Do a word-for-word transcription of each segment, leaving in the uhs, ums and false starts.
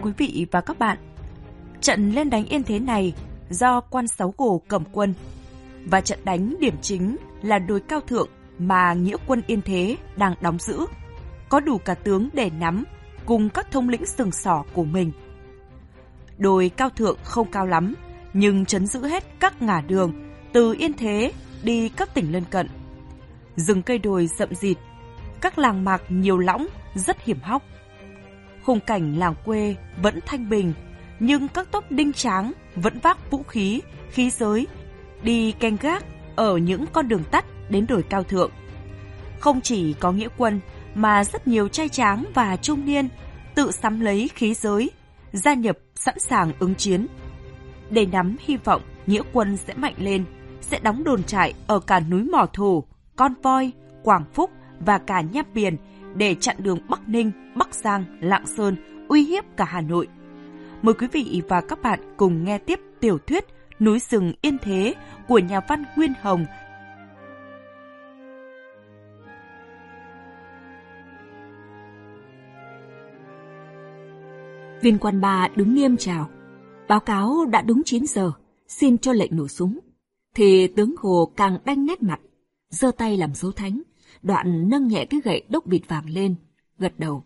quý vị và các bạn, trận lên đánh Yên Thế này do quan Sáu Gồ cầm quân, và trận đánh điểm chính là đồi Cao Thượng mà nghĩa quân Yên Thế đang đóng giữ, có đủ cả tướng để nắm cùng các thông lĩnh sừng sỏ của mình. Đồi Cao Thượng không cao lắm, nhưng trấn giữ hết các ngả đường từ Yên Thế đi các tỉnh lân cận. Rừng cây đồi rậm rịt, các làng mạc nhiều lõng rất hiểm hóc. Khung cảnh làng quê vẫn thanh bình, nhưng các tốp đinh tráng vẫn vác vũ khí, khí giới, đi canh gác ở những con đường tắt đến đồi Cao Thượng. Không chỉ có nghĩa quân, mà rất nhiều trai tráng và trung niên tự sắm lấy khí giới, gia nhập sẵn sàng ứng chiến. Để nắm hy vọng nghĩa quân sẽ mạnh lên, sẽ đóng đồn trại ở cả núi Mỏ Thổ, Con Voi, Quảng Phúc và cả Nham Biển để chặn đường Bắc Ninh, Bắc Giang, Lạng Sơn, uy hiếp cả Hà Nội. Mời quý vị và các bạn cùng nghe tiếp tiểu thuyết Núi rừng Yên Thế của nhà văn Nguyên Hồng. Viên quan ba đứng nghiêm chào, báo cáo đã đúng chín giờ, xin cho lệnh nổ súng. Thì tướng Hồ càng đanh nét mặt, giơ tay làm dấu thánh, đoạn nâng nhẹ cái gậy đốc bịt vàng lên, gật đầu.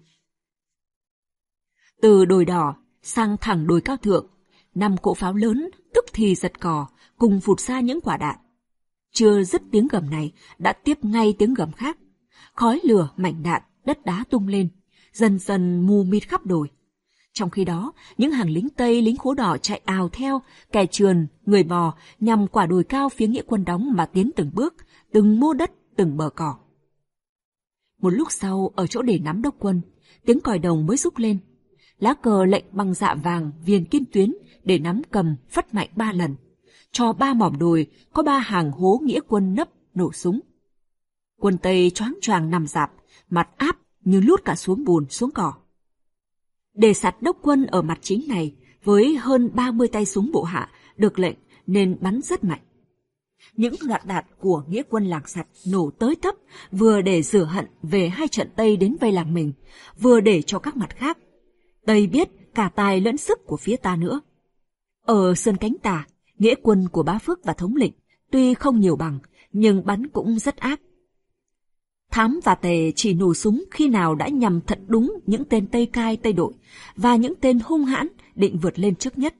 Từ đồi đỏ sang thẳng đồi Cao Thượng, năm cỗ pháo lớn tức thì giật cò, cùng phụt ra những quả đạn. Chưa dứt tiếng gầm này, đã tiếp ngay tiếng gầm khác. Khói lửa, mảnh đạn, đất đá tung lên, dần dần mù mịt khắp đồi. Trong khi đó, những hàng lính Tây, lính Khố Đỏ chạy ào theo, kẻ trườn, người bò, nhằm quả đồi cao phía nghĩa quân đóng mà tiến từng bước, từng mô đất, từng bờ cỏ. Một lúc sau, ở chỗ để nắm đốc quân, tiếng còi đồng mới rúc lên. Lá cờ lệnh bằng dạ vàng, viền kim tuyến, để nắm cầm, phất mạnh ba lần. Cho ba mỏm đồi, có ba hàng hố nghĩa quân nấp, nổ súng. Quân Tây choáng choàng nằm rạp, mặt áp như lút cả xuống bùn, xuống cỏ. Để sạt đốc quân ở mặt chính này, với hơn ba mươi tay súng bộ hạ, được lệnh nên bắn rất mạnh. Những loạt đạn của nghĩa quân làng sạt nổ tới tấp, vừa để rửa hận về hai trận Tây đến vây làng mình, vừa để cho các mặt khác. Tây biết cả tài lẫn sức của phía ta nữa. Ở sườn cánh tả, nghĩa quân của Bá Phước và thống lĩnh tuy không nhiều bằng, nhưng bắn cũng rất ác. Thám và Tề chỉ nổ súng khi nào đã nhằm thật đúng những tên Tây Cai, Tây Đội và những tên hung hãn định vượt lên trước nhất.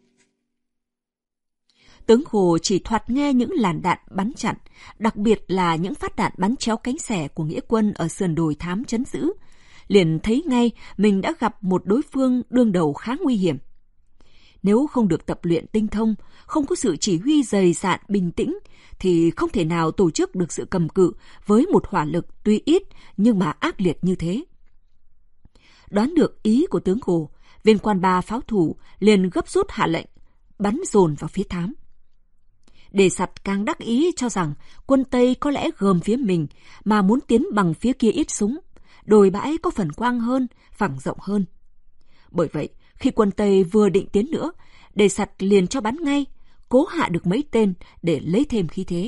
Tướng Hồ chỉ thoạt nghe những làn đạn bắn chặn, đặc biệt là những phát đạn bắn chéo cánh xẻ của nghĩa quân ở sườn đồi thám trấn giữ, liền thấy ngay mình đã gặp một đối phương đương đầu khá nguy hiểm. Nếu không được tập luyện tinh thông, không có sự chỉ huy dày dạn bình tĩnh, thì không thể nào tổ chức được sự cầm cự với một hỏa lực tuy ít nhưng mà ác liệt như thế. Đoán được ý của tướng Hồ, viên quan ba pháo thủ liền gấp rút hạ lệnh, bắn dồn vào phía thám. Đề Sặt càng đắc ý cho rằng quân Tây có lẽ gồm phía mình mà muốn tiến bằng phía kia ít súng, đồi bãi có phần quang hơn, phẳng rộng hơn. Bởi vậy, khi quân Tây vừa định tiến nữa, Đề Sặt liền cho bắn ngay, cố hạ được mấy tên để lấy thêm khí thế.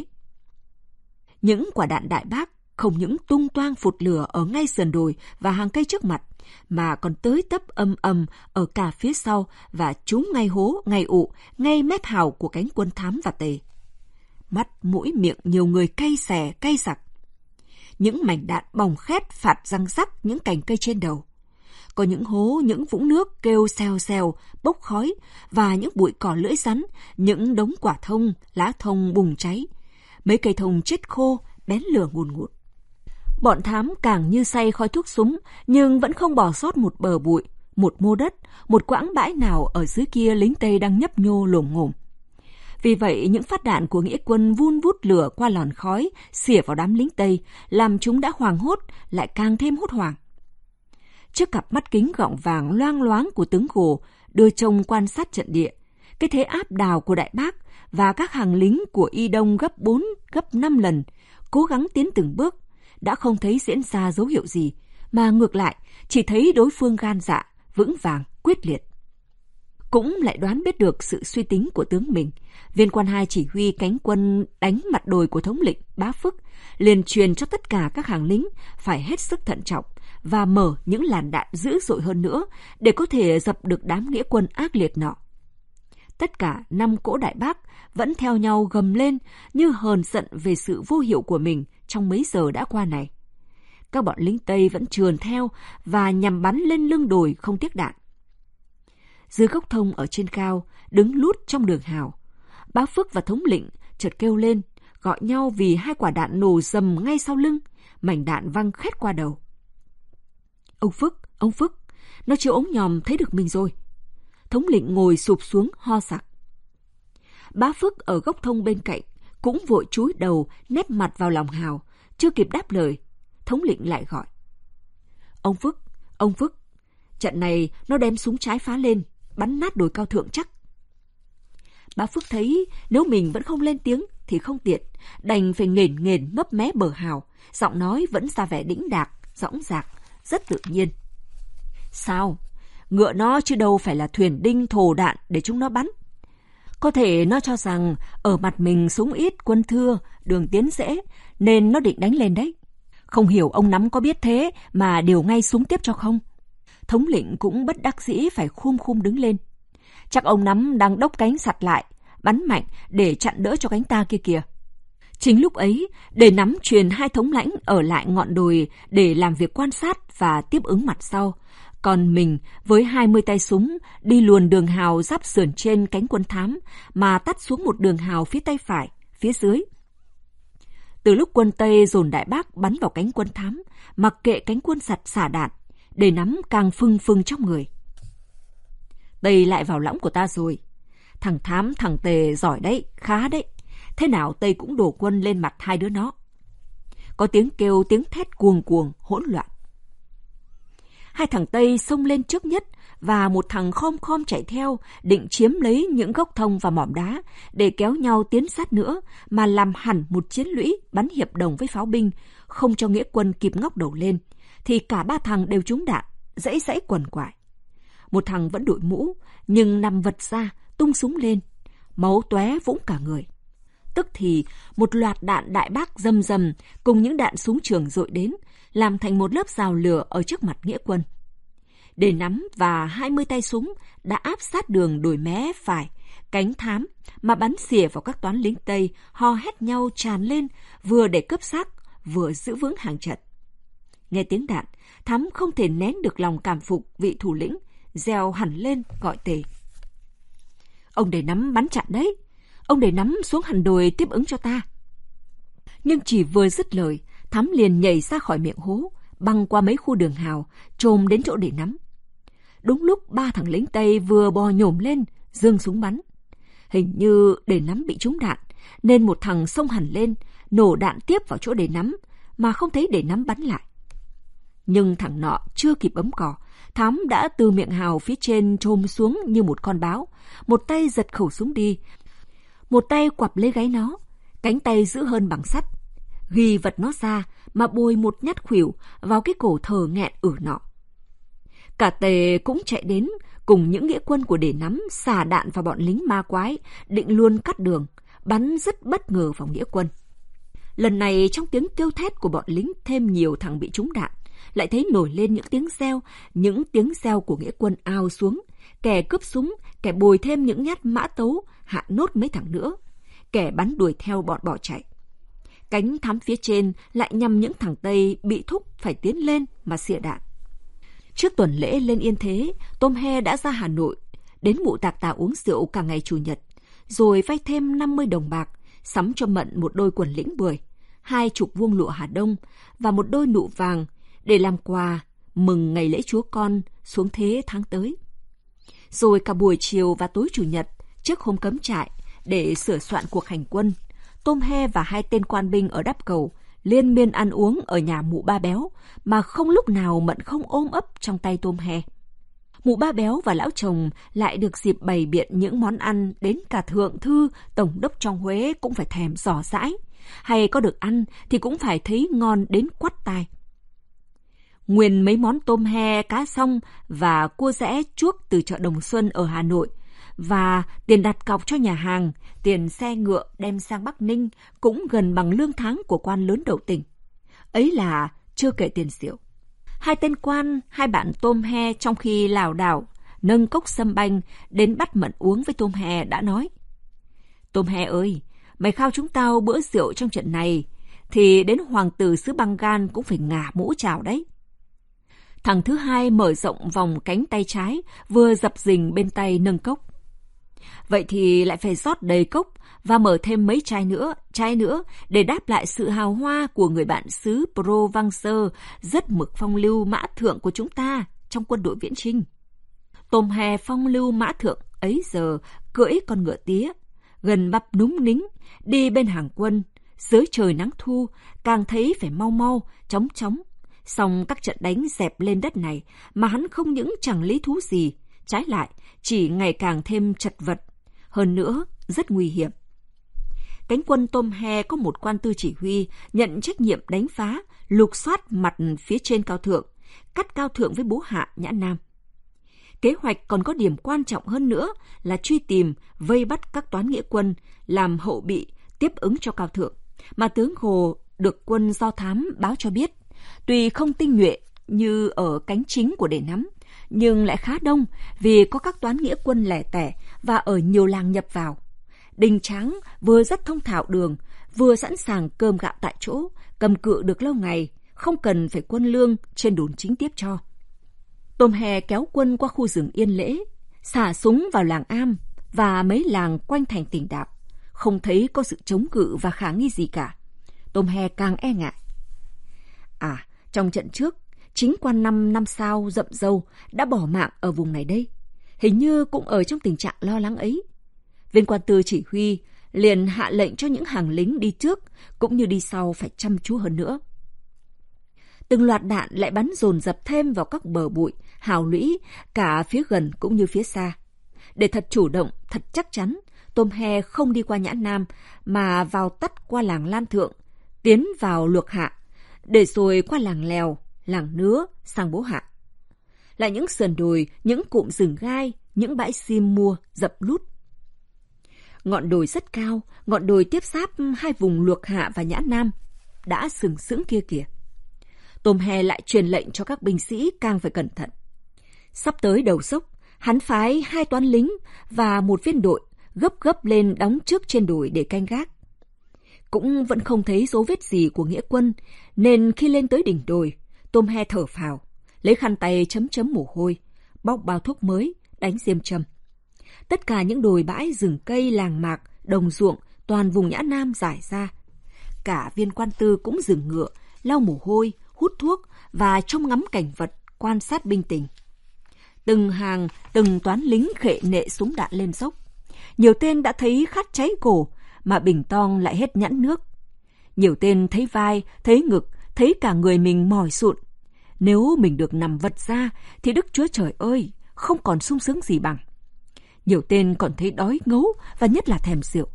Những quả đạn đại bác không những tung toang phụt lửa ở ngay sườn đồi và hàng cây trước mặt, mà còn tới tấp âm ầm ở cả phía sau và trúng ngay hố, ngay ụ, ngay mép hào của cánh quân Thám và Tề. Mắt, mũi, miệng nhiều người cay xè, cay sặc. Những mảnh đạn bỏng khét phạt răng rắc những cành cây trên đầu. Có những hố, những vũng nước kêu xèo xèo, bốc khói, và những bụi cỏ lưỡi rắn, những đống quả thông, lá thông bùng cháy. Mấy cây thông chết khô, bén lửa ngùn ngụt. Bọn Thám càng như say khói thuốc súng, nhưng vẫn không bỏ sót một bờ bụi, một mô đất, một quãng bãi nào ở dưới kia lính Tây đang nhấp nhô lồm ngồm. Vì vậy, những phát đạn của nghĩa quân vun vút lửa qua làn khói, xỉa vào đám lính Tây, làm chúng đã hoảng hốt, lại càng thêm hốt hoảng. Trước cặp mắt kính gọng vàng loang loáng của tướng Hồ đưa trông quan sát trận địa, cái thế áp đảo của Đại Bác và các hàng lính của Y Đông gấp bốn, gấp năm lần, cố gắng tiến từng bước, đã không thấy diễn ra dấu hiệu gì, mà ngược lại chỉ thấy đối phương gan dạ, vững vàng, quyết liệt. Cũng lại đoán biết được sự suy tính của tướng mình, viên quan hai chỉ huy cánh quân đánh mặt đồi của thống lĩnh Bá Phước liền truyền cho tất cả các hàng lính phải hết sức thận trọng và mở những làn đạn dữ dội hơn nữa để có thể dập được đám nghĩa quân ác liệt nọ. Tất cả năm cỗ đại bác vẫn theo nhau gầm lên như hờn giận về sự vô hiệu của mình trong mấy giờ đã qua này. Các bọn lính Tây vẫn trườn theo và nhằm bắn lên lưng đồi không tiếc đạn. Dưới gốc thông ở trên cao, đứng lút trong đường hào, Bá Phước và thống lĩnh chợt kêu lên, gọi nhau vì hai quả đạn nổ rầm ngay sau lưng, mảnh đạn văng khét qua đầu. Ông Phước, ông Phước, nó chiếu ống nhòm thấy được mình rồi. Thống lĩnh ngồi sụp xuống ho sặc. Bá Phước ở gốc thông bên cạnh cũng vội chúi đầu nép mặt vào lòng hào, chưa kịp đáp lời, thống lĩnh lại gọi. Ông Phước, ông Phước, trận này nó đem súng trái phá lên, bắn nát đồi cao thượng chắc. Bá Phước thấy nếu mình vẫn không lên tiếng thì không tiện, đành phải nghển nghển mấp mé bờ hào, giọng nói vẫn ra vẻ đĩnh đạc, dõng dạc, rất tự nhiên. Sao? Ngựa nó chứ đâu phải là thuyền đinh thồ đạn để chúng nó bắn. Có thể nó cho rằng ở mặt mình súng ít, quân thưa, đường tiến dễ, nên nó định đánh lên đấy. Không hiểu ông Nắm có biết thế mà điều ngay súng tiếp cho không? Thống lĩnh cũng bất đắc dĩ phải khum khum đứng lên. Chắc ông Nắm đang đốc cánh sặt lại, bắn mạnh để chặn đỡ cho cánh ta kia kìa. Chính lúc ấy, để Nắm truyền hai thống lãnh ở lại ngọn đồi để làm việc quan sát và tiếp ứng mặt sau. Còn mình với hai mươi tay súng đi luồn đường hào giáp sườn trên cánh quân thám mà tắt xuống một đường hào phía tay phải, phía dưới. Từ lúc quân Tây dồn đại bác bắn vào cánh quân thám, mặc kệ cánh quân sặt xả đạn, để Nắm càng phừng phừng trong người. Tây lại vào lõng của ta rồi. Thằng Thám, thằng Tề giỏi đấy, khá đấy. Thế nào Tây cũng đổ quân lên mặt hai đứa nó. Có tiếng kêu, tiếng thét cuồng cuồng, hỗn loạn. Hai thằng Tây xông lên trước nhất và một thằng khom khom chạy theo, định chiếm lấy những gốc thông và mỏm đá để kéo nhau tiến sát nữa mà làm hẳn một chiến lũy bắn hiệp đồng với pháo binh, không cho nghĩa quân kịp ngóc đầu lên, thì cả ba thằng đều trúng đạn, dãy dãy quằn quại. Một thằng vẫn đội mũ, nhưng nằm vật ra, tung súng lên, máu tóe vũng cả người. Tức thì một loạt đạn đại bác rầm rầm cùng những đạn súng trường dội đến, làm thành một lớp rào lửa ở trước mặt nghĩa quân. Để Nắm và hai mươi tay súng đã áp sát đường đồi mé phải, cánh thám mà bắn xỉa vào các toán lính Tây, ho hét nhau tràn lên, vừa để cướp xác, vừa giữ vững hàng trận. Nghe tiếng đạn, Thám không thể nén được lòng cảm phục vị thủ lĩnh, reo hẳn lên gọi Tề. Ông để Nắm bắn chặn đấy, ông để Nắm xuống hẳn đồi tiếp ứng cho ta. Nhưng chỉ vừa dứt lời, Thắm liền nhảy ra khỏi miệng hố, băng qua mấy khu đường hào, trồm đến chỗ để Nắm. Đúng lúc ba thằng lính Tây vừa bò nhổm lên, giương súng bắn. Hình như để Nắm bị trúng đạn, nên một thằng xông hẳn lên, nổ đạn tiếp vào chỗ để Nắm, mà không thấy để Nắm bắn lại. Nhưng thằng nọ chưa kịp bấm cò, Thám đã từ miệng hào phía trên trồm xuống như một con báo, một tay giật khẩu súng đi, một tay quặp lấy gáy nó, cánh tay giữ hơn bằng sắt, ghi vật nó ra mà bôi một nhát khuỷu vào cái cổ thờ nghẹn ử nọ. Cả Tề cũng chạy đến cùng những nghĩa quân của để Nắm xả đạn vào bọn lính ma quái, định luôn cắt đường, bắn rất bất ngờ vào nghĩa quân. Lần này trong tiếng kêu thét của bọn lính thêm nhiều thằng bị trúng đạn, lại thấy nổi lên những tiếng reo, những tiếng reo của nghĩa quân ao xuống, kẻ cướp súng, kẻ bồi thêm những nhát mã tấu, hạ nốt mấy thằng nữa, kẻ bắn đuổi theo bọn bỏ chạy. Cánh thám phía trên lại nhằm những thằng Tây bị thúc phải tiến lên mà xịa đạn. Trước tuần lễ lên Yên Thế, Tôm He đã ra Hà Nội, đến Mụ Tạc Tà uống rượu cả ngày Chủ nhật, rồi vay thêm năm mươi đồng bạc, sắm cho Mận một đôi quần lĩnh bưởi, hai chục vuông lụa Hà Đông và một đôi nụ vàng để làm quà mừng ngày lễ Chúa Con xuống thế tháng tới. Rồi cả buổi chiều và tối Chủ nhật, trước hôm cấm trại, để sửa soạn cuộc hành quân, Tôm He và hai tên quan binh ở Đắp Cầu liên miên ăn uống ở nhà Mụ Ba Béo, mà không lúc nào Mận không ôm ấp trong tay Tôm He. Mụ Ba Béo và lão chồng lại được dịp bày biện những món ăn đến cả thượng thư, tổng đốc trong Huế cũng phải thèm dò dãi, hay có được ăn thì cũng phải thấy ngon đến quắt tai. Nguyên mấy món tôm he, cá song và cua giã chuốc từ chợ Đồng Xuân ở Hà Nội, và tiền đặt cọc cho nhà hàng, tiền xe ngựa đem sang Bắc Ninh cũng gần bằng lương tháng của quan lớn đầu tỉnh. Ấy là chưa kể tiền rượu. Hai tên quan, hai bạn Tôm He trong khi lảo đảo nâng cốc sâm banh đến bắt Mận uống với Tôm He đã nói: Tôm He ơi, mày khao chúng tao bữa rượu trong trận này, thì đến hoàng tử xứ Bengal cũng phải ngả mũ chào đấy. Thằng thứ hai mở rộng vòng cánh tay trái, vừa dập dình bên tay nâng cốc. Vậy thì lại phải rót đầy cốc và mở thêm mấy chai nữa, chai nữa để đáp lại sự hào hoa của người bạn xứ Provence rất mực phong lưu mã thượng của chúng ta trong quân đội viễn chinh. Tôm He phong lưu mã thượng ấy giờ cưỡi con ngựa tía, gần bắp núng nính, đi bên hàng quân, dưới trời nắng thu, càng thấy phải mau mau, chóng chóng. Xong các trận đánh dẹp lên đất này mà hắn không những chẳng lý thú gì, trái lại chỉ ngày càng thêm chật vật, hơn nữa rất nguy hiểm. Cánh quân Tôm He có một quan tư chỉ huy nhận trách nhiệm đánh phá, lục soát mặt phía trên Cao Thượng, cắt Cao Thượng với bố hạ Nhã Nam. Kế hoạch còn có điểm quan trọng hơn nữa là truy tìm, vây bắt các toán nghĩa quân làm hậu bị tiếp ứng cho Cao Thượng, mà tướng Hồ được quân do thám báo cho biết, tuy không tinh nhuệ như ở cánh chính của Để Nắm, nhưng lại khá đông vì có các toán nghĩa quân lẻ tẻ và ở nhiều làng nhập vào. Đình Tráng vừa rất thông thạo đường, vừa sẵn sàng cơm gạo tại chỗ, cầm cự được lâu ngày, không cần phải quân lương trên đồn chính tiếp cho. Tôm He kéo quân qua khu rừng Yên Lễ, xả súng vào làng Am và mấy làng quanh thành Tỉnh Đạo, không thấy có sự chống cự và khả nghi gì cả. Tôm He càng e ngại. À, trong trận trước, chính quan năm năm sao Dậm Dâu đã bỏ mạng ở vùng này đây. Hình như cũng ở trong tình trạng lo lắng ấy. Viên quan tư chỉ huy liền hạ lệnh cho những hàng lính đi trước cũng như đi sau phải chăm chú hơn nữa. Từng loạt đạn lại bắn dồn dập thêm vào các bờ bụi, hào lũy, cả phía gần cũng như phía xa. Để thật chủ động, thật chắc chắn, Tôm He không đi qua Nhã Nam mà vào tắt qua làng Lan Thượng, tiến vào Luộc Hạ, để rồi qua làng Lèo, làng Nứa sang Bố Hạ. Là những sườn đồi, những cụm rừng gai, những bãi sim mua dập lút. Ngọn đồi rất cao, ngọn đồi tiếp giáp hai vùng Luộc Hạ và Nhã Nam đã sừng sững kia kìa. Tôm He lại truyền lệnh cho các binh sĩ càng phải cẩn thận. Sắp tới đầu dốc, hắn phái hai toán lính và một viên đội gấp gấp lên đóng trước trên đồi để canh gác. Cũng vẫn không thấy dấu vết gì của nghĩa quân, nên khi lên tới đỉnh đồi, Tôm He thở phào, lấy khăn tay chấm chấm mồ hôi, bóc bao thuốc mới, đánh diêm châm. Tất cả những đồi bãi, rừng cây, làng mạc, đồng ruộng, toàn vùng Nhã Nam rải ra. Cả viên quan tư cũng dừng ngựa, lau mồ hôi, hút thuốc và trông ngắm cảnh vật, quan sát binh tình. Từng hàng, từng toán lính khệ nệ súng đạn lên dốc. Nhiều tên đã thấy khát cháy cổ, mà bình tong lại hết nhẵn nước. Nhiều tên thấy vai, thấy ngực, thấy cả người mình mỏi sụn. Nếu mình được nằm vật ra, thì Đức Chúa Trời ơi, không còn sung sướng gì bằng. Nhiều tên còn thấy đói ngấu và nhất là thèm rượu.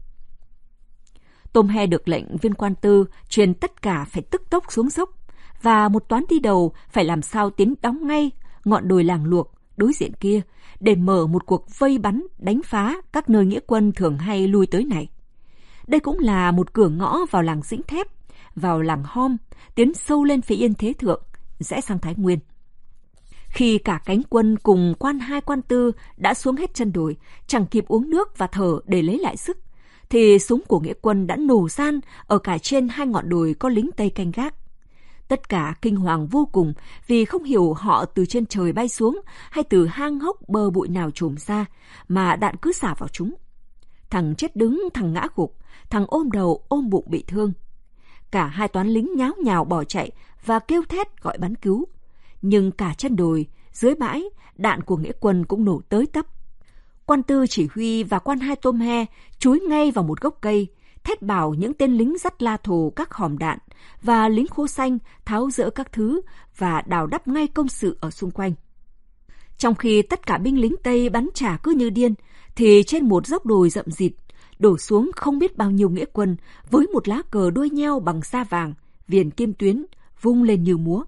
Tôm He được lệnh viên quan tư truyền tất cả phải tức tốc xuống dốc, và một toán đi đầu phải làm sao tiến đóng ngay ngọn đồi làng Luộc đối diện kia để mở một cuộc vây bắn đánh phá các nơi nghĩa quân thường hay lui tới này. Đây cũng là một cửa ngõ vào làng Dĩnh Thép, vào làng Hom, tiến sâu lên phía Yên Thế Thượng, rẽ sang Thái Nguyên. Khi cả cánh quân cùng quan hai quan tư đã xuống hết chân đồi, chẳng kịp uống nước và thở để lấy lại sức, thì súng của nghĩa quân đã nổ san ở cả trên hai ngọn đồi có lính Tây canh gác. Tất cả kinh hoàng vô cùng vì không hiểu họ từ trên trời bay xuống hay từ hang hốc bờ bụi nào trồm ra mà đạn cứ xả vào chúng. Thằng chết đứng, thằng ngã gục, thằng ôm đầu ôm bụng bị thương. Cả hai toán lính nháo nhào bỏ chạy và kêu thét gọi bắn cứu. Nhưng cả chân đồi, dưới bãi, đạn của nghĩa quân cũng nổ tới tấp. Quan tư chỉ huy và quan hai Tôm He chúi ngay vào một gốc cây, thét bảo những tên lính dắt la thồ các hòm đạn và lính khô xanh tháo dỡ các thứ và đào đắp ngay công sự ở xung quanh. Trong khi tất cả binh lính Tây bắn trả cứ như điên, thì trên một dốc đồi rậm rịt đổ xuống không biết bao nhiêu nghĩa quân với một lá cờ đuôi nheo bằng sa vàng, viền kim tuyến vung lên như múa.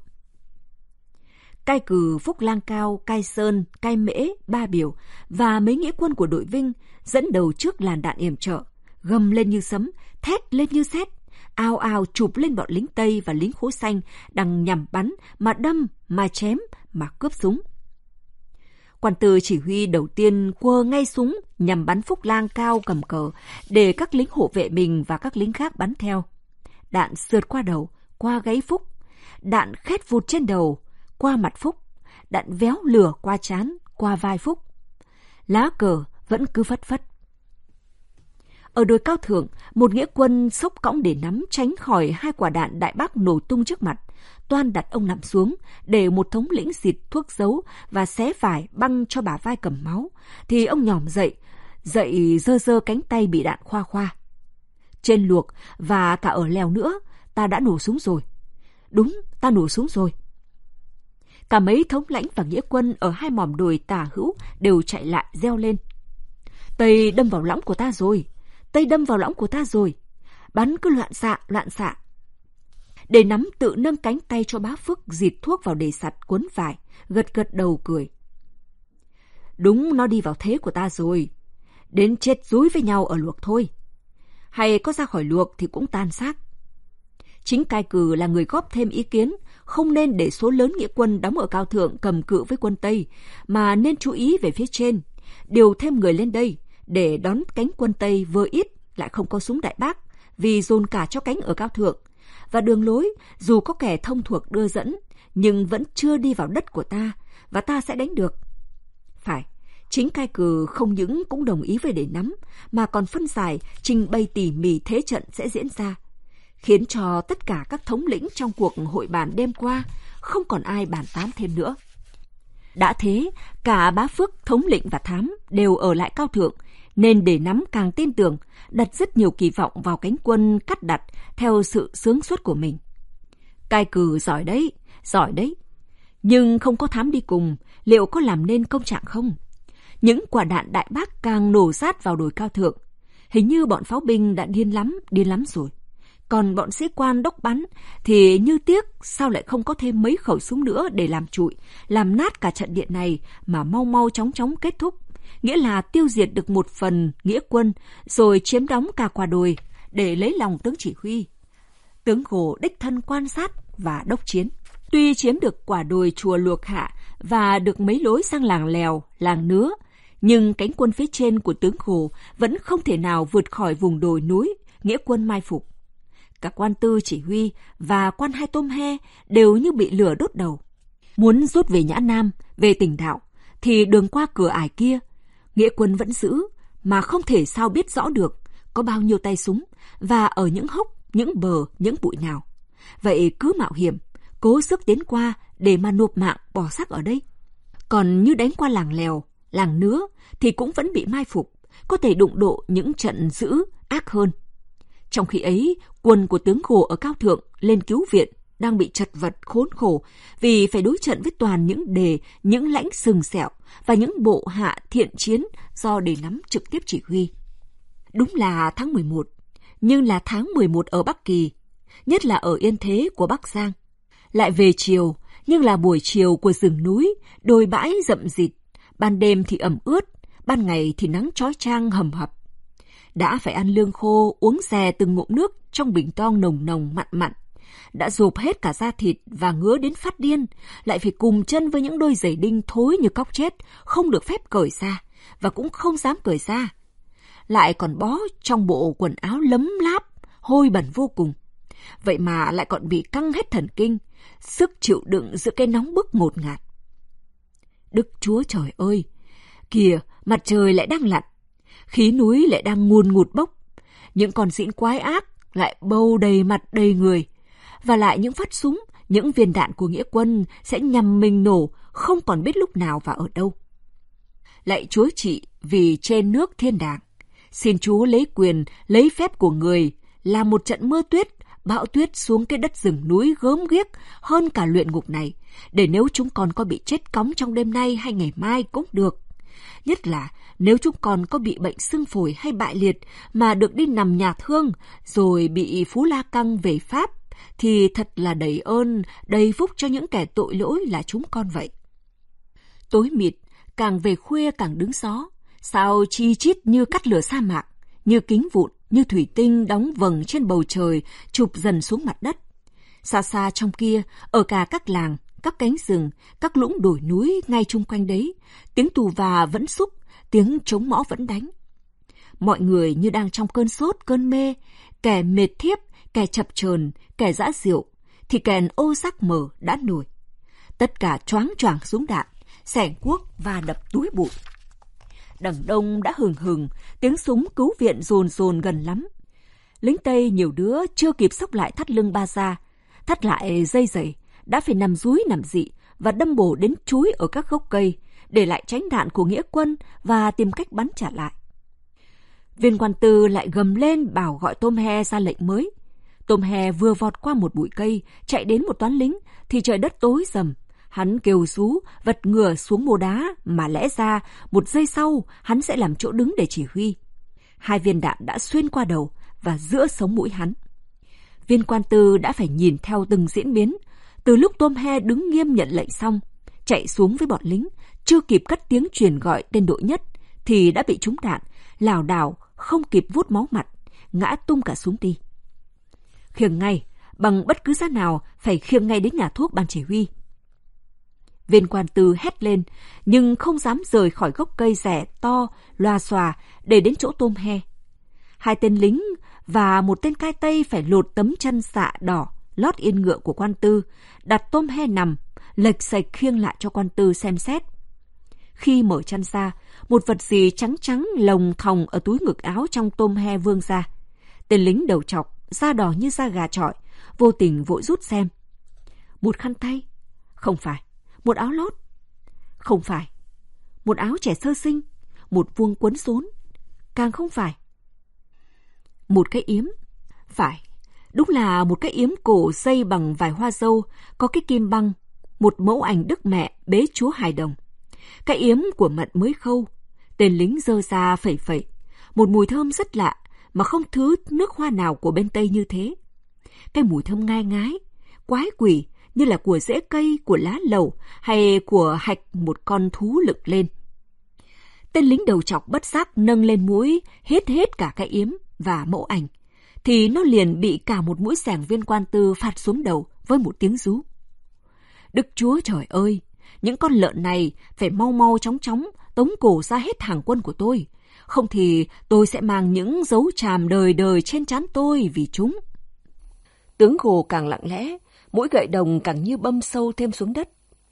Cai Cừ, Phúc Lang Cao, Cai Sơn, Cai Mễ, Ba Biểu và mấy nghĩa quân của đội Vinh dẫn đầu trước làn đạn yểm trợ, gầm lên như sấm, thét lên như sét, ào ào chụp lên bọn lính Tây và lính Khố Xanh đang nhằm bắn mà đâm, mà chém, mà cướp súng. Quan Tư chỉ huy đầu tiên quơ ngay súng nhằm bắn Phúc Lang cao cầm cờ để các lính hộ vệ mình và các lính khác bắn theo. Đạn sượt qua đầu, qua gáy Phúc, đạn khét vụt trên đầu, qua mặt Phúc, đạn véo lửa qua trán, qua vai Phúc. Lá cờ vẫn cứ phất phất. Ở đồi cao thượng, một nghĩa quân xốc cõng để nắm tránh khỏi hai quả đạn Đại Bác nổ tung trước mặt. Toan đặt ông nằm xuống, để một thống lĩnh xịt thuốc giấu và xé vải băng cho bả vai cầm máu, thì ông nhòm dậy, dậy giơ giơ cánh tay bị đạn khoa khoa. Trên luộc và cả ở lèo nữa, ta đã nổ súng rồi. Đúng, ta nổ súng rồi. Cả mấy thống lãnh và nghĩa quân ở hai mỏm đồi tả hữu đều chạy lại reo lên. Tây đâm vào lõng của ta rồi, Tây đâm vào lõng của ta rồi. Bắn cứ loạn xạ, loạn xạ. Để nắm tự nâng cánh tay cho bá Phước dịt thuốc vào đề sặt cuốn vải, gật gật đầu cười. Đúng, nó đi vào thế của ta rồi. Đến chết rúi với nhau ở luộc thôi. Hay có ra khỏi luộc thì cũng tan xác. Chính Cai Cừ là người góp thêm ý kiến, không nên để số lớn nghĩa quân đóng ở cao thượng cầm cự với quân Tây, mà nên chú ý về phía trên, điều thêm người lên đây để đón cánh quân Tây vừa ít lại không có súng Đại Bác, vì dồn cả cho cánh ở cao thượng. Và đường lối, dù có kẻ thông thuộc đưa dẫn, nhưng vẫn chưa đi vào đất của ta, và ta sẽ đánh được. Phải, chính Cai Cừ không những cũng đồng ý với để nắm, mà còn phân giải, trình bày tỉ mỉ thế trận sẽ diễn ra, khiến cho tất cả các thống lĩnh trong cuộc hội bàn đêm qua không còn ai bàn tán thêm nữa. Đã thế, cả Bá Phước, thống lĩnh và thám đều ở lại cao thượng, nên để nắm càng tin tưởng, đặt rất nhiều kỳ vọng vào cánh quân cắt đặt theo sự sướng suốt của mình. Cai Cừ giỏi đấy, giỏi đấy. Nhưng không có thám đi cùng, liệu có làm nên công trạng không? Những quả đạn Đại Bác càng nổ sát vào đồi cao thượng. Hình như bọn pháo binh đã điên lắm, điên lắm rồi. Còn bọn sĩ quan đốc bắn thì như tiếc sao lại không có thêm mấy khẩu súng nữa để làm trụi, làm nát cả trận địa này mà mau mau chóng chóng kết thúc. Nghĩa là tiêu diệt được một phần nghĩa quân, rồi chiếm đóng cả quả đồi để lấy lòng tướng chỉ huy. Tướng Gồ đích thân quan sát và đốc chiến. Tuy chiếm được quả đồi chùa Luộc Hạ và được mấy lối sang làng Lèo, làng Nứa, nhưng cánh quân phía trên của tướng Gồ vẫn không thể nào vượt khỏi vùng đồi núi, nghĩa quân mai phục. Cả Quan Tư chỉ huy và Quan Hai Tôm He đều như bị lửa đốt đầu. Muốn rút về Nhã Nam, về Tỉnh Đạo, thì đường qua cửa ải kia, nghĩa quân vẫn giữ, mà không thể sao biết rõ được có bao nhiêu tay súng và ở những hốc, những bờ, những bụi nào. Vậy cứ mạo hiểm, cố sức tiến qua để mà nộp mạng bỏ xác ở đây. Còn như đánh qua làng Lèo, làng Nứa thì cũng vẫn bị mai phục, có thể đụng độ những trận dữ ác hơn. Trong khi ấy, quân của tướng Gồ ở cao thượng lên cứu viện đang bị chật vật khốn khổ vì phải đối trận với toàn những đề, những lãnh sừng sẹo và những bộ hạ thiện chiến do đề nắm trực tiếp chỉ huy. Đúng là tháng mười một, nhưng là tháng mười một ở Bắc Kỳ, nhất là ở yên thế của Bắc Giang. Lại về chiều, nhưng là buổi chiều của rừng núi, đồi bãi rậm rịt, ban đêm thì ẩm ướt, ban ngày thì nắng chói chang hầm hập. Đã phải ăn lương khô, uống rè từng ngụm nước trong bình toang nồng nồng mặn mặn. Đã dộp hết cả da thịt và ngứa đến phát điên, lại phải cùng chân với những đôi giày đinh thối như cóc chết, không được phép cởi ra, và cũng không dám cởi ra. Lại còn bó trong bộ quần áo lấm láp, hôi bẩn vô cùng. Vậy mà lại còn bị căng hết thần kinh, sức chịu đựng giữa cái nóng bức ngột ngạt. Đức Chúa Trời ơi! Kìa, mặt trời lại đang lặn, khí núi lại đang ngùn ngụt bốc, những con dĩn quái ác lại bâu đầy mặt đầy người, và lại những phát súng, những viên đạn của nghĩa quân sẽ nhằm mình nổ, không còn biết lúc nào và ở đâu. Lạy Chúa trị vì trên nước thiên đàng, xin Chúa lấy quyền, lấy phép của người, làm một trận mưa tuyết, bão tuyết xuống cái đất rừng núi gớm ghiếc hơn cả luyện ngục này, để nếu chúng còn có bị chết cóng trong đêm nay hay ngày mai cũng được. Nhất là nếu chúng còn có bị bệnh xương phổi hay bại liệt mà được đi nằm nhà thương, rồi bị Phú La Căng về Pháp, thì thật là đầy ơn, đầy phúc cho những kẻ tội lỗi là chúng con vậy. Tối mịt, càng về khuya càng đứng gió, sao chi chít như cắt lửa sa mạc, như kính vụn, như thủy tinh đóng vầng trên bầu trời, chụp dần xuống mặt đất. Xa xa trong kia, ở cả các làng, các cánh rừng, các lũng đồi núi ngay chung quanh đấy, tiếng tù và vẫn xúc, tiếng trống mõ vẫn đánh. Mọi người như đang trong cơn sốt, cơn mê, kẻ mệt thiếp, kẻ chập chờn, kẻ dã rượu, thì kèn ô sắc mờ đã nổi. Tất cả choáng choàng súng đạn, xẻng cuốc và đập túi bụi. Đằng đông đã hừng hừng, tiếng súng cứu viện dồn dồn gần lắm. Lính Tây nhiều đứa chưa kịp xốc lại thắt lưng ba ra, thắt lại dây giày, đã phải nằm dúi nằm dị và đâm bổ đến chúi ở các gốc cây, để lại tránh đạn của nghĩa quân và tìm cách bắn trả lại. Viên quan tư lại gầm lên bảo gọi Tôm He ra lệnh mới. Tôm He vừa vọt qua một bụi cây, chạy đến một toán lính, thì trời đất tối rầm. Hắn kêu rú, vật ngửa xuống mồ đá, mà lẽ ra một giây sau hắn sẽ làm chỗ đứng để chỉ huy. Hai viên đạn đã xuyên qua đầu và giữa sống mũi hắn. Viên quan tư đã phải nhìn theo từng diễn biến. Từ lúc Tôm He đứng nghiêm nhận lệnh xong, chạy xuống với bọn lính, chưa kịp cất tiếng truyền gọi tên đội nhất, thì đã bị trúng đạn, lảo đảo, không kịp vuốt máu mặt, ngã tung cả xuống đi. Khiêng ngay, bằng bất cứ giá nào phải khiêng ngay đến nhà thuốc ban chỉ huy. Viên quan tư hét lên, nhưng không dám rời khỏi gốc cây rẻ to, loà xòa để đến chỗ Tôm He. Hai tên lính và một tên cai tây phải lột tấm chân xạ đỏ lót yên ngựa của quan tư, đặt Tôm He nằm, lệch sạch khiêng lại cho quan tư xem xét. Khi mở chân ra, một vật gì trắng trắng lồng thòng ở túi ngực áo trong Tôm He vươn ra. Tên lính đầu trọc, da đỏ như da gà chọi, vô tình vội rút xem. Một khăn tay? Không phải. Một áo lót? Không phải. Một áo trẻ sơ sinh? Một vuông quấn rốn? Càng không phải. Một cái yếm? Phải. Đúng là một cái yếm cổ dây bằng vải hoa dâu, có cái kim băng, một mẫu ảnh Đức Mẹ bế chúa hài đồng. Cái yếm của Mận mới khâu. Tên lính giơ ra phẩy phẩy. Một mùi thơm rất lạ, mà không thứ nước hoa nào của bên Tây như thế. Cái mùi thơm ngai ngái, quái quỷ, như là của rễ cây, của lá lầu hay của hạch một con thú lựng lên. Tên lính đầu trọc bất giác nâng lên mũi, hết hết cả cái yếm và mẫu ảnh, thì nó liền bị cả một mũi xẻng viên quan tư phạt xuống đầu với một tiếng rú. Đức Chúa trời ơi! Những con lợn này phải mau mau chóng chóng tống cổ ra hết hàng quân của tôi. Không thì tôi sẽ mang những dấu tràm đời đời trên trán tôi vì chúng. Tướng Gồ càng lặng lẽ, mũi gậy đồng càng như bâm sâu thêm xuống đất.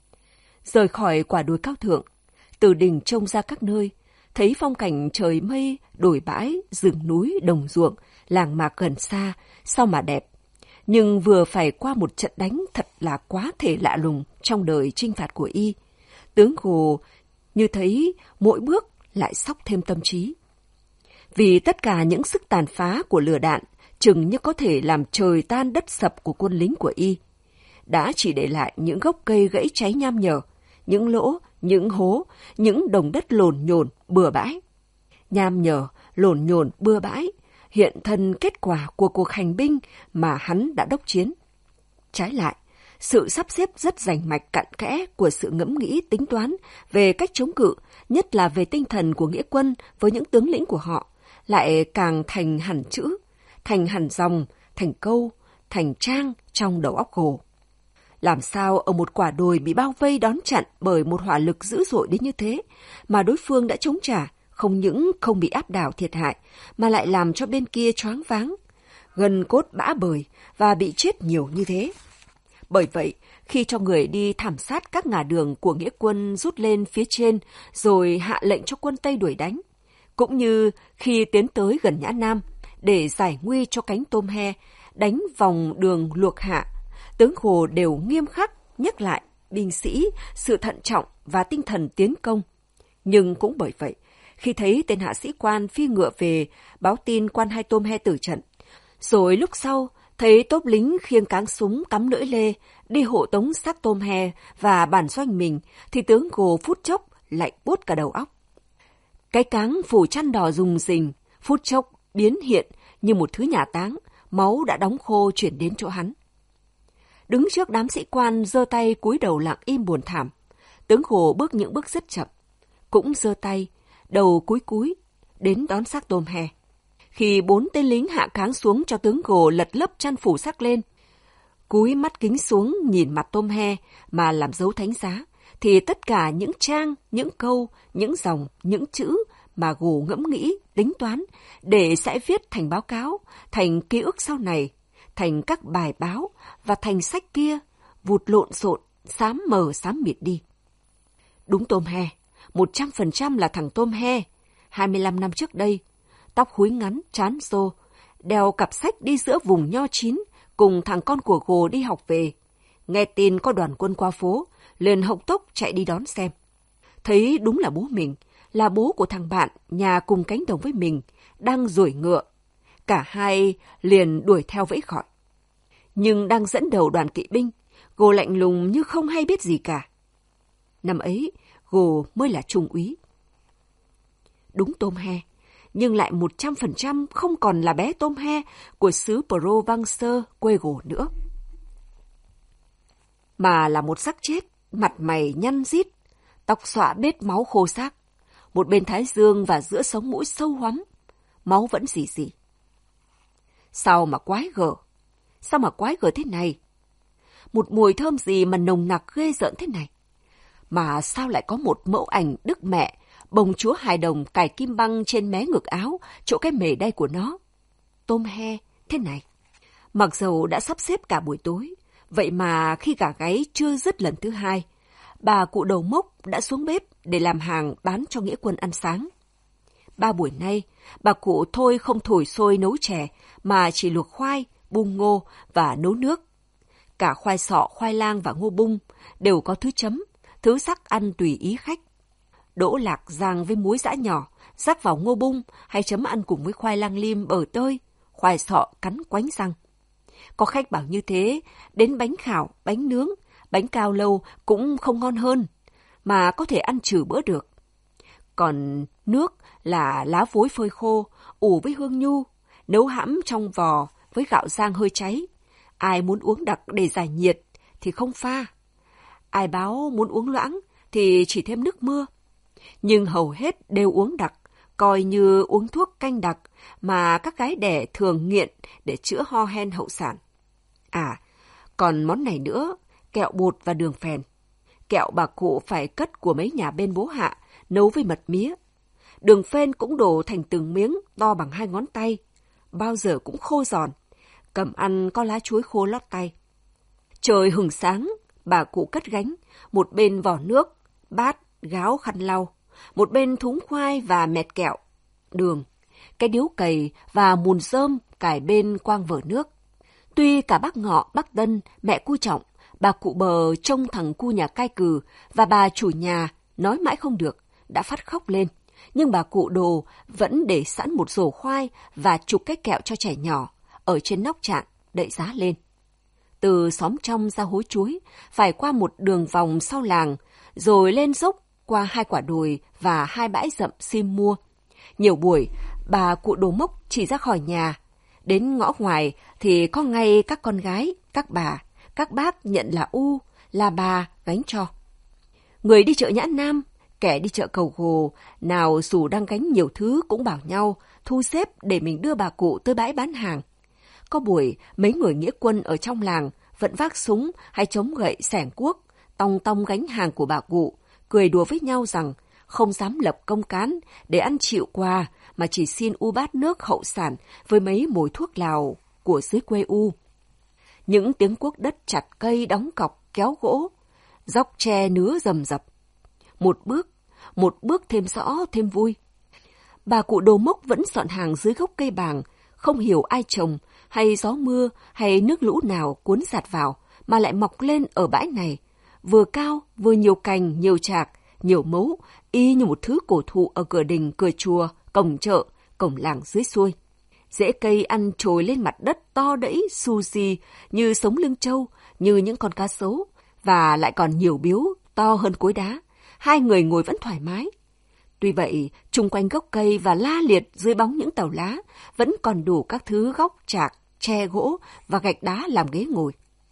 Rời khỏi quả đồi cao thượng, từ đỉnh trông ra các nơi, thấy phong cảnh trời mây, đồi bãi, rừng núi, đồng ruộng, làng mạc gần xa, sao mà đẹp. Nhưng vừa phải qua một trận đánh thật là quá thể lạ lùng trong đời chinh phạt của y. Tướng Gồ như thấy mỗi bước lại xóc thêm tâm trí. Vì tất cả những sức tàn phá của lửa đạn chừng như có thể làm trời tan đất sập của quân lính của y, đã chỉ để lại những gốc cây gãy cháy nham nhở, những lỗ, những hố, những đồng đất lồn nhồn bừa bãi. Nham nhở, lồn nhồn bừa bãi, hiện thân kết quả của cuộc hành binh mà hắn đã đốc chiến. Trái lại, sự sắp xếp rất rành mạch cặn kẽ của sự ngẫm nghĩ tính toán về cách chống cự, nhất là về tinh thần của nghĩa quân với những tướng lĩnh của họ, lại càng thành hẳn chữ, thành hẳn dòng, thành câu, thành trang trong đầu óc Gồ. Làm sao ở một quả đồi bị bao vây đón chặn bởi một hỏa lực dữ dội đến như thế, mà đối phương đã chống trả, không những không bị áp đảo thiệt hại, mà lại làm cho bên kia choáng váng, gân cốt bã bời và bị chết nhiều như thế. Bởi vậy, khi cho người đi thảm sát các ngả đường của nghĩa quân rút lên phía trên rồi hạ lệnh cho quân Tây đuổi đánh, cũng như khi tiến tới gần Nhã Nam để giải nguy cho cánh Tôm He, đánh vòng đường Luộc Hạ, tướng Gồ đều nghiêm khắc nhắc lại binh sĩ sự thận trọng và tinh thần tiến công. Nhưng cũng bởi vậy, khi thấy tên hạ sĩ quan phi ngựa về báo tin quan hai Tôm He tử trận, rồi lúc sau thấy tốp lính khiêng cáng súng cắm lưỡi lê đi hộ tống xác Tôm He và bản doanh mình, thì tướng Gồ phút chốc lạnh buốt cả đầu óc. Cái cáng phủ chăn đỏ rùng rình phút chốc biến hiện như một thứ nhà táng, máu đã đóng khô chuyển đến chỗ hắn. Đứng trước đám sĩ quan giơ tay cúi đầu lặng im buồn thảm, tướng Gồ bước những bước rất chậm, cũng giơ tay đầu cúi cúi đến đón xác Tôm He. Khi bốn tên lính hạ cáng xuống cho tướng Gồ lật lớp chăn phủ xác lên, cúi mắt kính xuống nhìn mặt Tôm He mà làm dấu thánh giá, thì tất cả những trang, những câu, những dòng, những chữ mà Gồ ngẫm nghĩ, tính toán để sẽ viết thành báo cáo, thành ký ức sau này, thành các bài báo và thành sách kia, vụt lộn xộn, xám mờ xám mịt đi. Đúng Tôm He, một trăm phần trăm là thằng Tôm He, hai mươi lăm năm trước đây, tóc húi ngắn, trán xô, đeo cặp sách đi giữa vùng nho chín, cùng thằng con của Gồ đi học về. Nghe tin có đoàn quân qua phố, liền hộc tốc chạy đi đón xem. Thấy đúng là bố mình, là bố của thằng bạn nhà cùng cánh đồng với mình, đang ruổi ngựa. Cả hai liền đuổi theo vẫy gọi. Nhưng đang dẫn đầu đoàn kỵ binh, Gồ lạnh lùng như không hay biết gì cả. Năm ấy, Gồ mới là trung úy. Đúng Tôm He, nhưng lại một trăm phần trăm không còn là bé Tôm He của xứ Provence quê Gồ nữa. Mà là một xác chết, mặt mày nhăn rít, tóc xõa bết máu khô xác, một bên thái dương và giữa sống mũi sâu hoắm, máu vẫn rỉ rỉ. Sao mà quái gở? Sao mà quái gở thế này? Một mùi thơm gì mà nồng nặc ghê rợn thế này? Mà sao lại có một mẫu ảnh Đức Mẹ, bồng chúa hài đồng cài kim băng trên mé ngực áo, chỗ cái mề đay của nó? Tôm He thế này. Mặc dầu đã sắp xếp cả buổi tối, vậy mà khi gà gáy chưa dứt lần thứ hai, bà cụ đầu mốc đã xuống bếp để làm hàng bán cho nghĩa quân ăn sáng. Ba buổi nay, bà cụ thôi không thổi sôi nấu chè, mà chỉ luộc khoai, bung ngô và nấu nước. Cả khoai sọ, khoai lang và ngô bung đều có thứ chấm, thứ rắc ăn tùy ý khách. Đỗ lạc rang với muối giã nhỏ, rắc vào ngô bung hay chấm ăn cùng với khoai lang lim bở tơi, khoai sọ cắn quánh răng. Có khách bảo như thế, đến bánh khảo, bánh nướng, bánh cao lâu cũng không ngon hơn, mà có thể ăn trừ bữa được. Còn nước là lá vối phơi khô, ủ với hương nhu, nấu hãm trong vò với gạo rang hơi cháy. Ai muốn uống đặc để giải nhiệt thì không pha. Ai báo muốn uống loãng thì chỉ thêm nước mưa. Nhưng hầu hết đều uống đặc, coi như uống thuốc canh đặc mà các gái đẻ thường nghiện để chữa ho hen hậu sản. À, còn món này nữa, kẹo bột và đường phèn. Kẹo bà cụ phải cất của mấy nhà bên bố Hạ, nấu với mật mía. Đường phèn cũng đổ thành từng miếng to bằng hai ngón tay, bao giờ cũng khô giòn. Cầm ăn có lá chuối khô lót tay. Trời hừng sáng, bà cụ cất gánh, một bên vỏ nước, bát, gáo, khăn lau, một bên thúng khoai và mẹt kẹo, đường, cái điếu cầy và mùn rơm cài bên quang vở nước. Tuy cả bác Ngọ, bác Tân, mẹ cu Trọng, bà cụ Bờ trông thằng cu nhà cai cừ và bà chủ nhà nói mãi không được, đã phát khóc lên. Nhưng bà cụ Đồ vẫn để sẵn một rổ khoai và chục cái kẹo cho trẻ nhỏ ở trên nóc trạm đậy giá lên. Từ xóm trong ra hối chuối, phải qua một đường vòng sau làng, rồi lên dốc qua hai quả đồi và hai bãi rậm sim mua. Nhiều buổi, bà cụ Đồ Mốc chỉ ra khỏi nhà. Đến ngõ ngoài thì có ngay các con gái, các bà, các bác nhận là U, là bà gánh cho. Người đi chợ Nhã Nam, kẻ đi chợ Cầu Gồ, nào dù đang gánh nhiều thứ cũng bảo nhau thu xếp để mình đưa bà cụ tới bãi bán hàng. Có buổi, mấy người nghĩa quân ở trong làng vẫn vác súng hay chống gậy xẻng cuốc, tòng tòng gánh hàng của bà cụ, cười đùa với nhau rằng không dám lập công cán để ăn chịu quà mà chỉ xin U bát nước hậu sản với mấy mồi thuốc lào của dưới quê U. Những tiếng cuốc đất chặt cây đóng cọc kéo gỗ, dóc tre nứa rầm rập. Một bước, một bước thêm rõ thêm vui. Bà cụ Đồ Mốc vẫn dọn hàng dưới gốc cây bàng, không hiểu ai trồng hay gió mưa hay nước lũ nào cuốn sạt vào mà lại mọc lên ở bãi này, vừa cao vừa nhiều cành nhiều chạc nhiều mấu, y như một thứ cổ thụ ở cửa đình cửa chùa, cổng chợ, cổng làng dưới xuôi. Rễ cây ăn trồi lên mặt đất to đẫy xù xì như sống lưng trâu, như những con cá sấu, và lại còn nhiều biếu to hơn cối đá. Hai người ngồi vẫn thoải mái. Tuy vậy, chung quanh gốc cây và la liệt dưới bóng những tàu lá vẫn còn đủ các thứ góc chạc, tre gỗ và gạch đá làm ghế ngồi.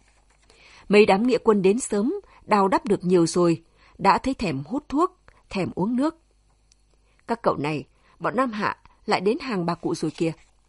Mấy đám nghĩa quân đến sớm, đào đắp được nhiều rồi, đã thấy thèm hút thuốc, thèm uống nước. Các cậu này, bọn Nam Hạ lại đến hàng bà cụ rồi kìa.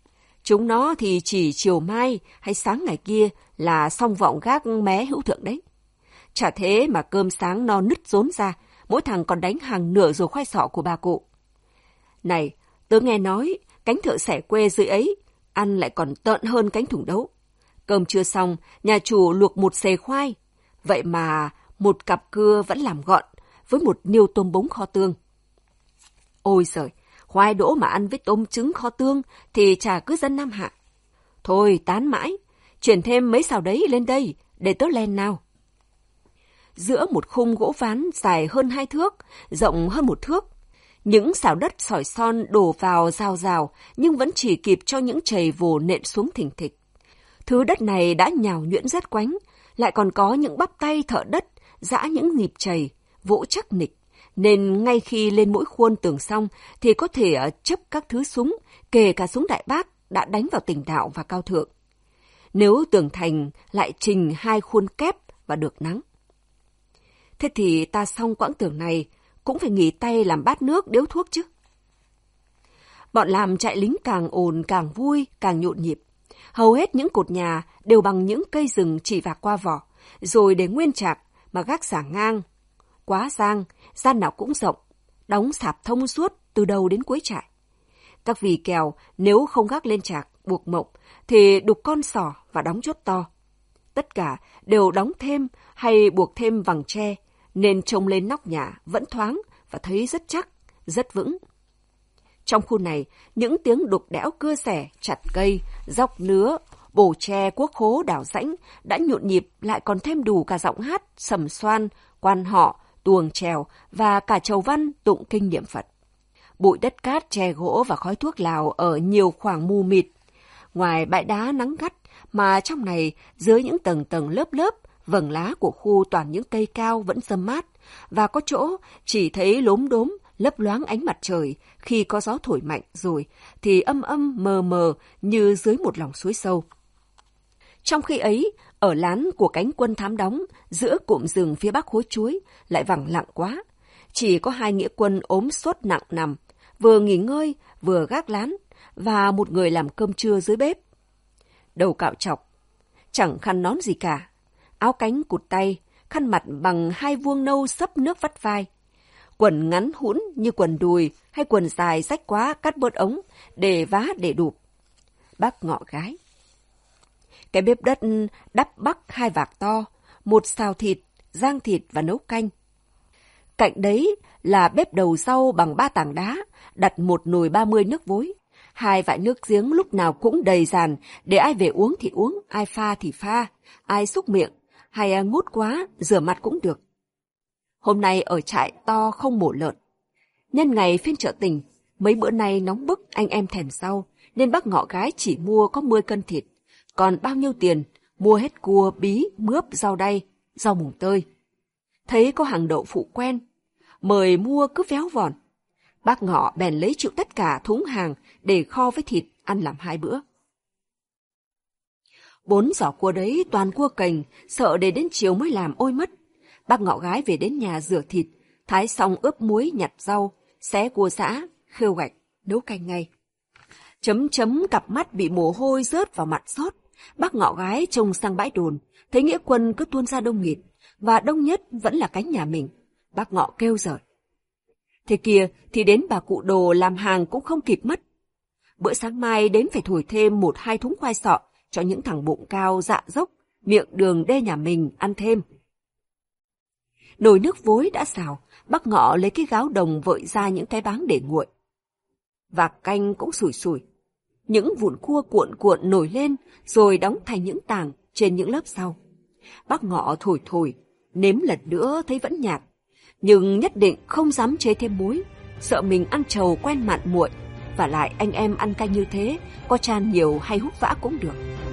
Chúng nó thì chỉ chiều mai hay sáng ngày kia là xong vọng gác mé hữu thượng đấy. Chả thế mà cơm sáng no nứt rốn ra, mỗi thằng còn đánh hàng nửa rồi khoai sọ của bà cụ. Này, tớ nghe nói, cánh thợ xẻ quê dưới ấy, ăn lại còn tợn hơn cánh thùng đấu. Cơm chưa xong, nhà chủ luộc một xề khoai. Vậy mà một cặp cưa vẫn làm gọn, với một niêu tôm bống kho tương. Ôi giời, khoai đỗ mà ăn với tôm trứng kho tương thì chả cứ dân Nam Hạ. Thôi tán mãi, chuyển thêm mấy xào đấy lên đây, để tớ len nào. Giữa một khung gỗ ván dài hơn hai thước, rộng hơn một thước, những xào đất sỏi son đổ vào rào rào nhưng vẫn chỉ kịp cho những chày vồ nện xuống thình thịch. Thứ đất này đã nhào nhuyễn rét quánh, lại còn có những bắp tay thợ đất giã những nhịp chày, vỗ chắc nịch, nên ngay khi lên mỗi khuôn tường xong thì có thể chấp các thứ súng, kể cả súng đại bác đã đánh vào Tỉnh Đạo và Cao Thượng. Nếu tường thành lại trình hai khuôn kép và được nắng. Thế thì ta xong quãng tường này cũng phải nghỉ tay làm bát nước điếu thuốc chứ. Bọn làm trại lính càng ồn càng vui, càng nhộn nhịp. Hầu hết những cột nhà đều bằng những cây rừng chỉ vạc qua vỏ, rồi để nguyên chạc mà gác xả ngang. Quá giang, gian nào cũng rộng, đóng sạp thông suốt từ đầu đến cuối trại. Các vì kèo nếu không gác lên chạc, buộc mộng, thì đục con sỏ và đóng chốt to. Tất cả đều đóng thêm hay buộc thêm vằng tre, nên trông lên nóc nhà vẫn thoáng và thấy rất chắc, rất vững. Trong khu này, những tiếng đục đẽo cưa xẻ, chặt cây, dọc nứa, bổ tre, cuốc khố, đào rãnh đã nhộn nhịp, lại còn thêm đủ cả giọng hát, sầm xoan, quan họ, tuồng trèo và cả chầu văn tụng kinh niệm Phật. Bụi đất cát, tre gỗ và khói thuốc lào ở nhiều khoảng mù mịt. Ngoài bãi đá nắng gắt, mà trong này dưới những tầng tầng lớp lớp, vầng lá của khu toàn những cây cao vẫn râm mát, và có chỗ chỉ thấy lốm đốm lấp loáng ánh mặt trời khi có gió thổi mạnh rồi thì âm âm mờ mờ như dưới một lòng suối sâu. Trong khi ấy, ở lán của cánh quân thám đóng giữa cụm rừng phía bắc hối chuối lại vắng lặng quá. Chỉ có hai nghĩa quân ốm sốt nặng nằm, vừa nghỉ ngơi vừa gác lán, và một người làm cơm trưa dưới bếp. Đầu cạo chọc, chẳng khăn nón gì cả, áo cánh cụt tay, khăn mặt bằng hai vuông nâu xấp nước vắt vai. Quần ngắn hũn như quần đùi hay quần dài rách quá cắt bớt ống để vá để đụp. Bác ngọ gái. Cái bếp đất đắp bắc hai vạc to, một xào thịt, rang thịt và nấu canh. Cạnh đấy là bếp đầu rau bằng ba tảng đá, đặt một nồi ba mươi nước vối. Hai vại nước giếng lúc nào cũng đầy dàn, để ai về uống thì uống, ai pha thì pha, ai xúc miệng, hay ngút quá, rửa mặt cũng được. Hôm nay ở trại to không mổ lợn. Nhân ngày phiên chợ tình, mấy bữa nay nóng bức anh em thèm rau, nên bác ngọ gái chỉ mua có mười cân thịt. Còn bao nhiêu tiền, mua hết cua, bí, mướp, rau đay, rau mùng tơi. Thấy có hàng đậu phụ quen, mời mua cứ véo vòn. Bác ngọ bèn lấy chịu tất cả thúng hàng để kho với thịt, ăn làm hai bữa. Bốn giỏ cua đấy toàn cua cành, sợ để đến chiều mới làm ôi mất. Bác ngọ gái về đến nhà rửa thịt, thái xong ướp muối nhặt rau, xé cua giã, khêu gạch, nấu canh ngay. Chấm chấm cặp mắt bị mồ hôi rớt vào mặt sốt. Bác ngọ gái trông sang bãi đồn, thấy nghĩa quân cứ tuôn ra đông nghịt, và đông nhất vẫn là cánh nhà mình. Bác ngọ kêu giời. Thế kia thì đến bà cụ Đồ làm hàng cũng không kịp mất. Bữa sáng mai đến phải thổi thêm một hai thúng khoai sọ cho những thằng bụng cao dạ dốc, miệng đường đê nhà mình ăn thêm. Nồi nước vối đã xào, bác ngọ lấy cái gáo đồng vợi ra những cái báng để nguội. Vạc canh cũng sủi sủi. Những vụn cua cuộn cuộn nổi lên rồi đóng thành những tảng trên những lớp rau. Bác ngọ thổi thổi, nếm lần nữa thấy vẫn nhạt, nhưng nhất định không dám chế thêm muối, sợ mình ăn trầu quen mặn muội, và lại anh em ăn canh như thế, có chan nhiều hay hút vã cũng được.